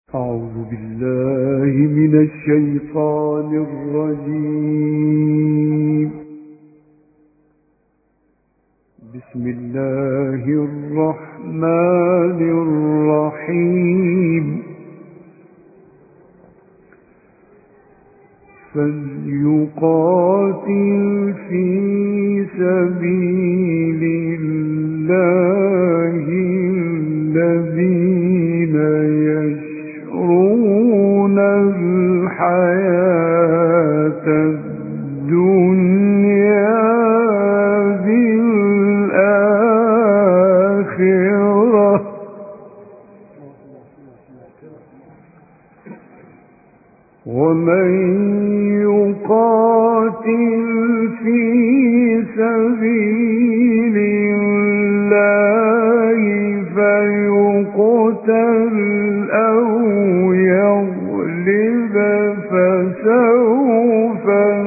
أعوذ بالله من الشيطان الرجيم. بسم الله الرحمن الرحيم. فليقاتل في سبيل الله الذين يشرون الحياة الدنيا بالآخرة، ومن يقاتل في سبيل الله فيقتل أو يغلب فسوف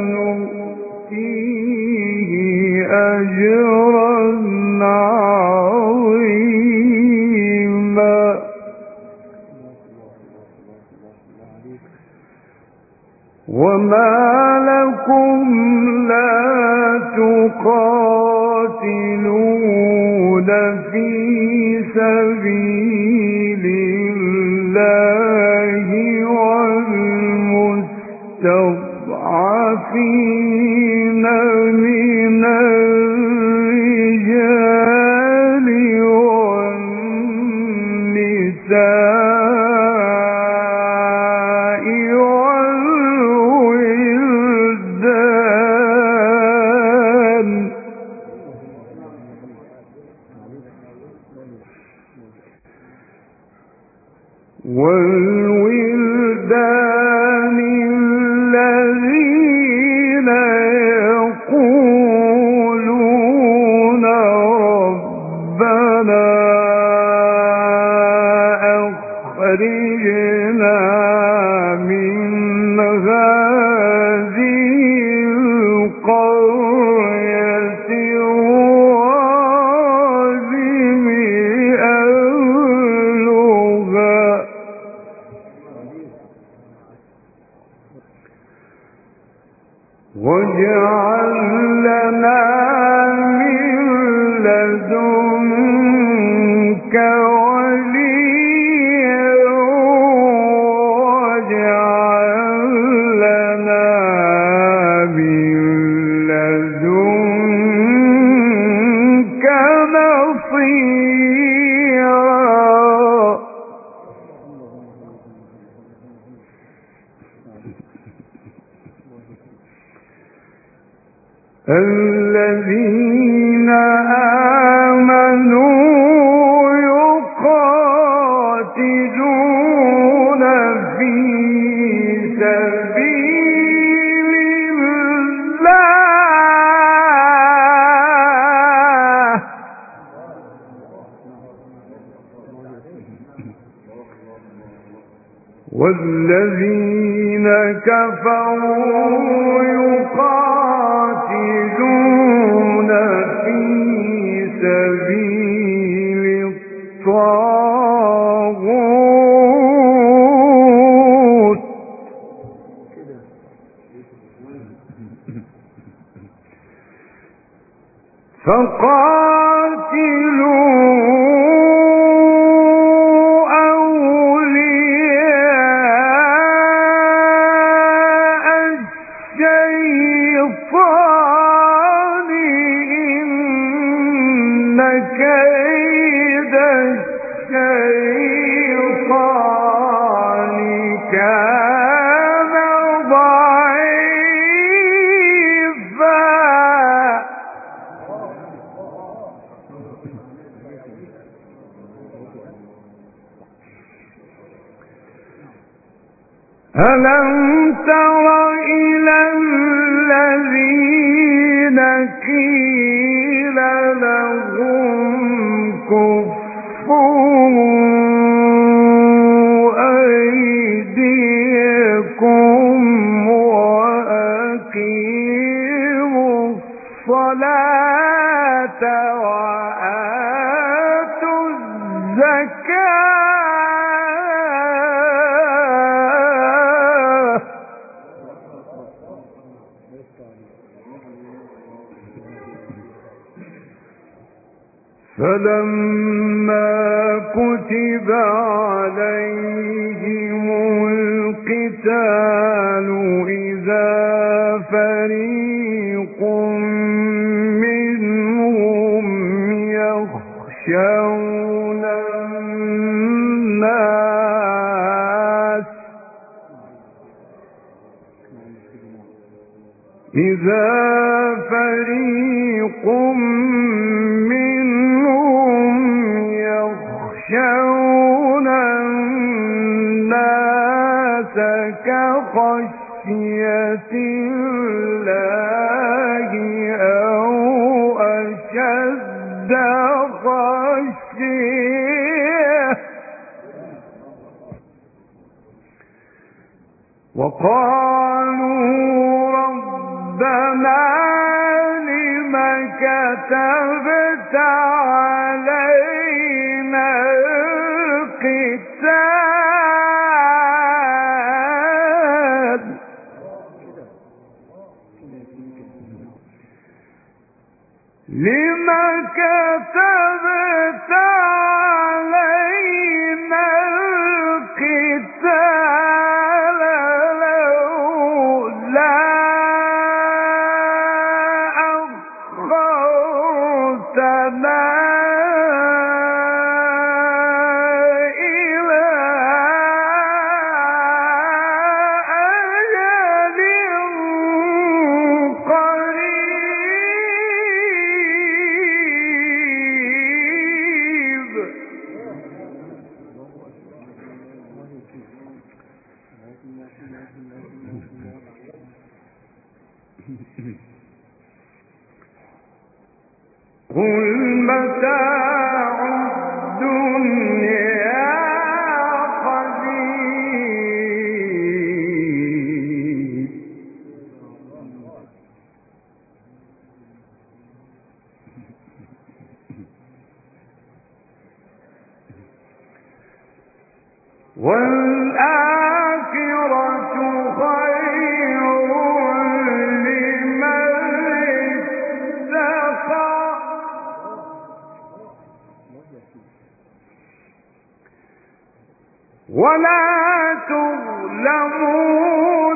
نؤتيه أجرا عظيما. وما لكم لا تقاتلون في سبيل الله والمستضعفين من الرجال والنساء والولدان الذين يقولون ربنا أخرجنا من هذه القرية الظالم أهلها واجعل لنا من لدنك وليا واجعل لنا من لدنك نصيرا. الذين آمنوا يقاتلون في سبيل الله والذين كفروا يقاتلون في سبيل الطاغوت فقاتلوا كيد الشيطان كان ضعيفا. ألم تر إلى الذين قيل لهم كفوا أيديكم وأقيموا الصلاة وآتوا الزكاة فلما كتب عليهم القتال إذا فريق منهم يخشون الناس كخشية الله أو أشد خشية وقالوا ربنا لم كتبت علينا القتال لم كتبت علينا القتال لولا أخرتنا إلى أجل قريب قل متاع الدنيا قليل والآخرة خير لمن اتقى ولا تظلمون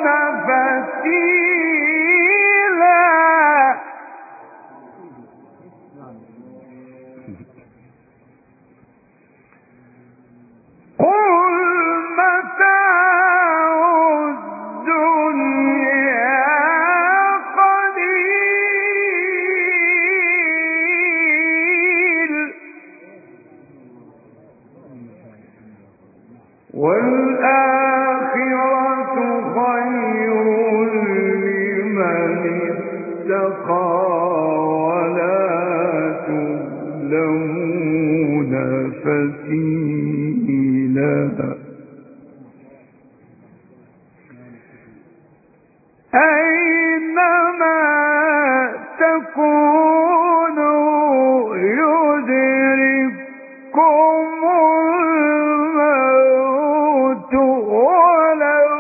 فتيلا قل متاع الدنيا قليل والآخرة خير لمن اتقى ولا تظلمون فتيلا أينما تكونوا يدرككم الموت ولو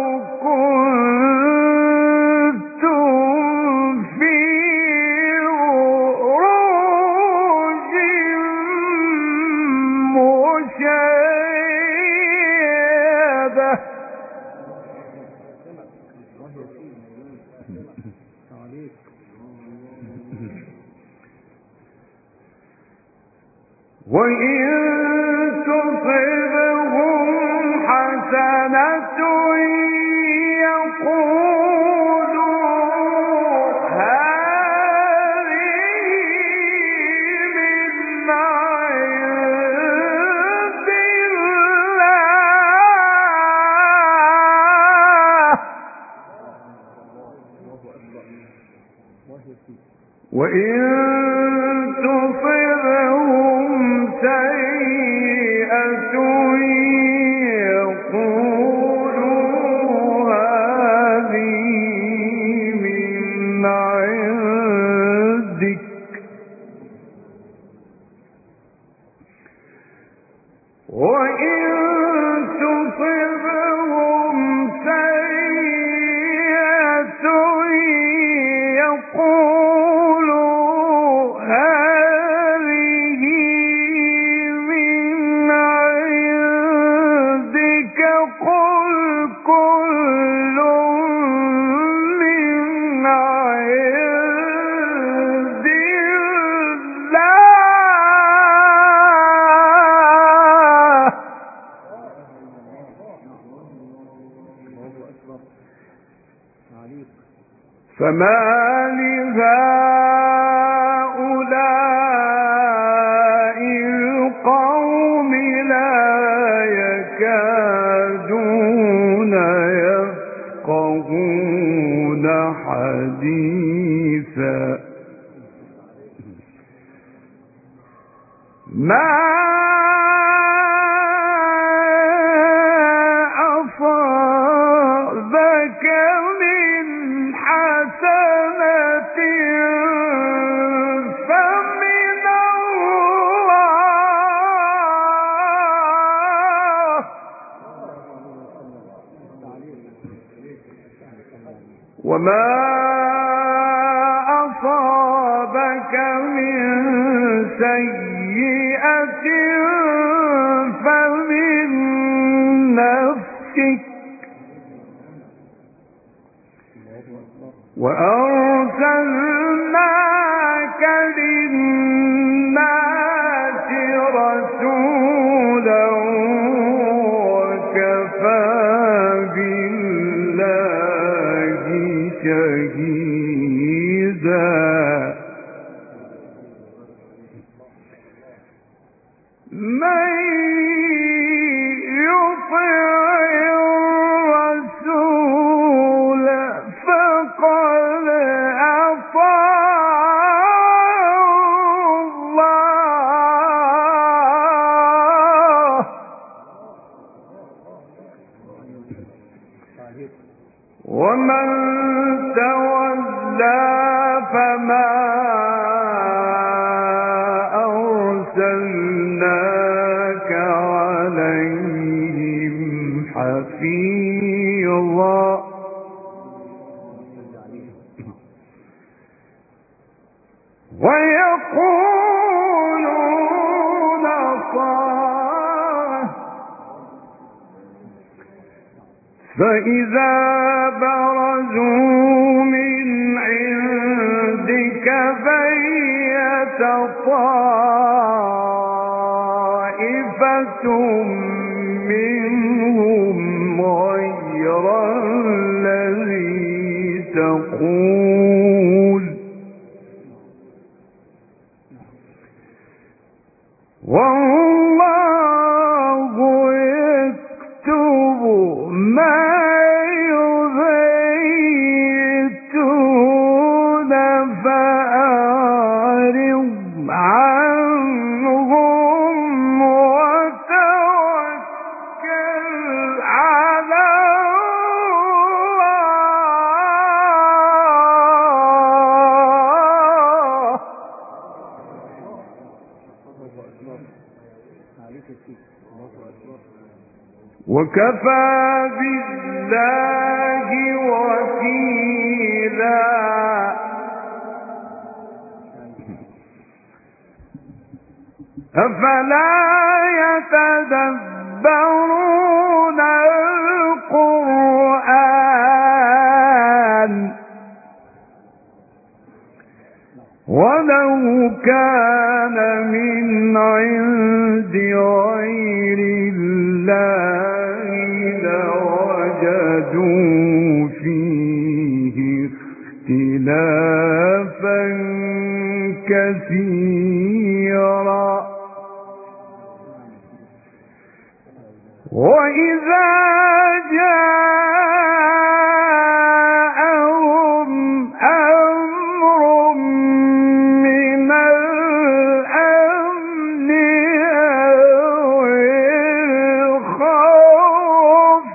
كنتم في بروج مشيدة وإن تصبهم حسنة يقولوا هذه من عند الله وإن تصبهم سيئة يقولوا هذه من عندك وإن تصبهم سيئة يقولوا كل من عند الله فما لهؤلاء القوم لا يكادون يفقهون حديثا ما أصابك من حسنة فمن الله وما أصابك من سيئة فمن نفسك وأرسلناك للناس رسولا وكفى بالله شهيدا من يطع الرسول فقد أطاع الله ومن تولى فما أرسلناك عليهم حفيظا ويقولون فإذا برزوا من عندك بيت طائفة منهم غير الذي تقول والله يكتب ما يبيتون فأعرض عنهم وتوكل على الله وكفى بالله وكيلا أفلا يتدبرون القرآن ولو كان من عند غير الله لوجدوا فيه اختلافا كثيرا وإذا جاءهم أمر من الأمن أو الخوف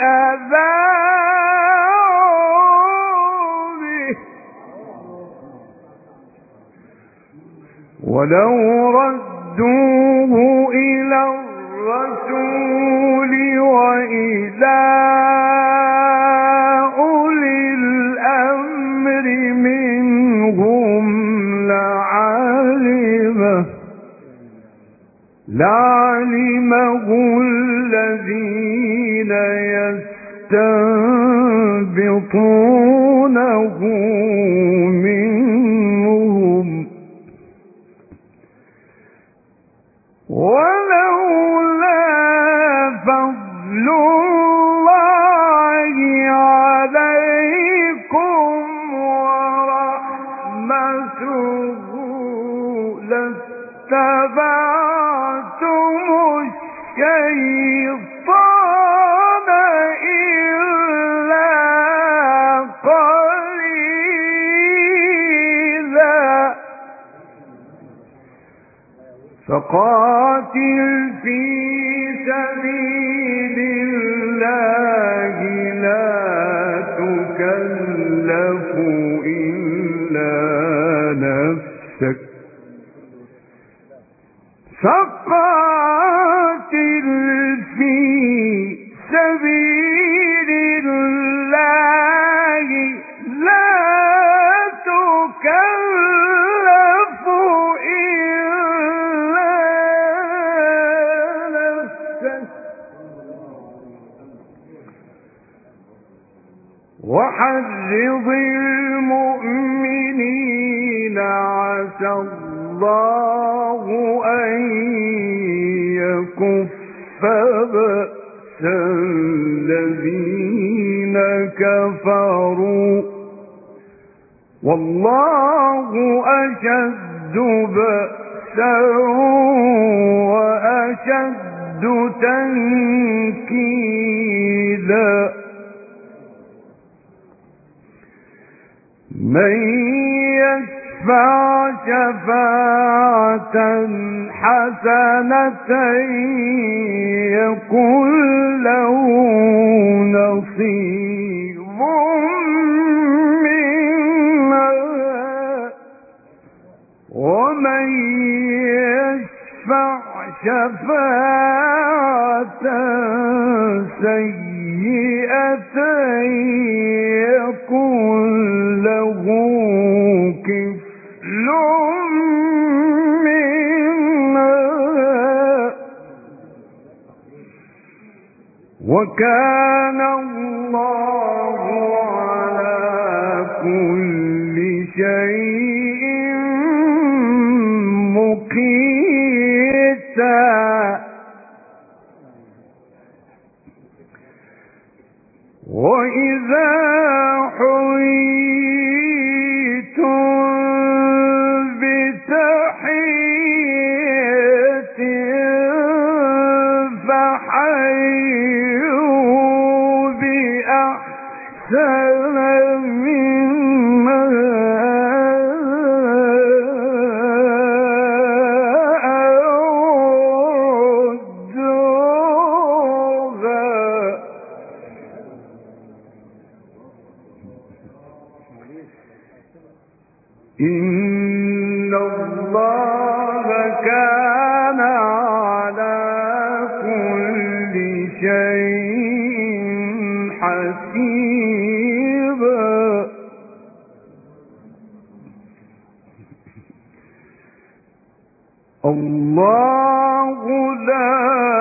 أذاعوا به ولو ردوه إلى الرسول وإلى أولي الأمر منهم لعلمه الذين يستنبطونه منهم ولولا فضل الله عليكم ورحمته لاتبعتم الشيطان إلا قليلا فقاتل في سبيل الله لا تكلف إلا نفسك فقاتل في سبيل الله لا تكلف إلا نفسك وحرض المؤمنين عسى الله أن يكف بأس الذين كفروا والله أشد بأسا وأشد تنكيلا من يشفع شفاعة حسنة يكن له نصيب منها ومن يشفع شفاعة سيئة يكن له كفل منها وكان الله على كل شيء مقيتا وإذا حييتم بتحية فحيوا بأحسن منها إن الله كان على كل شيء حسيبا الله لا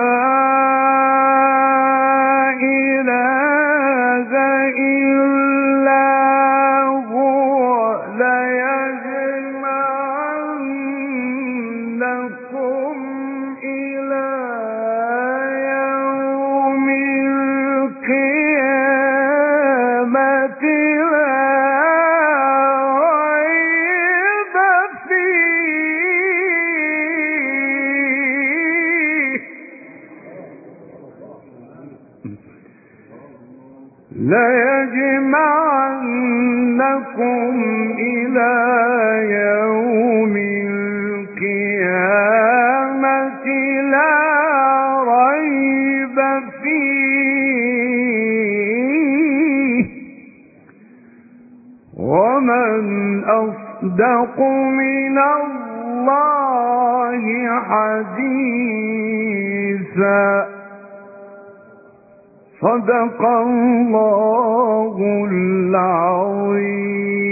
إله إلا هو ليجمعنكم إلى يوم القيامة لا ريب فيه ليجمعنكم إلى يوم القيامة لا ريب فيه ومن أصدق من الله حديثا صدق الله العظيم.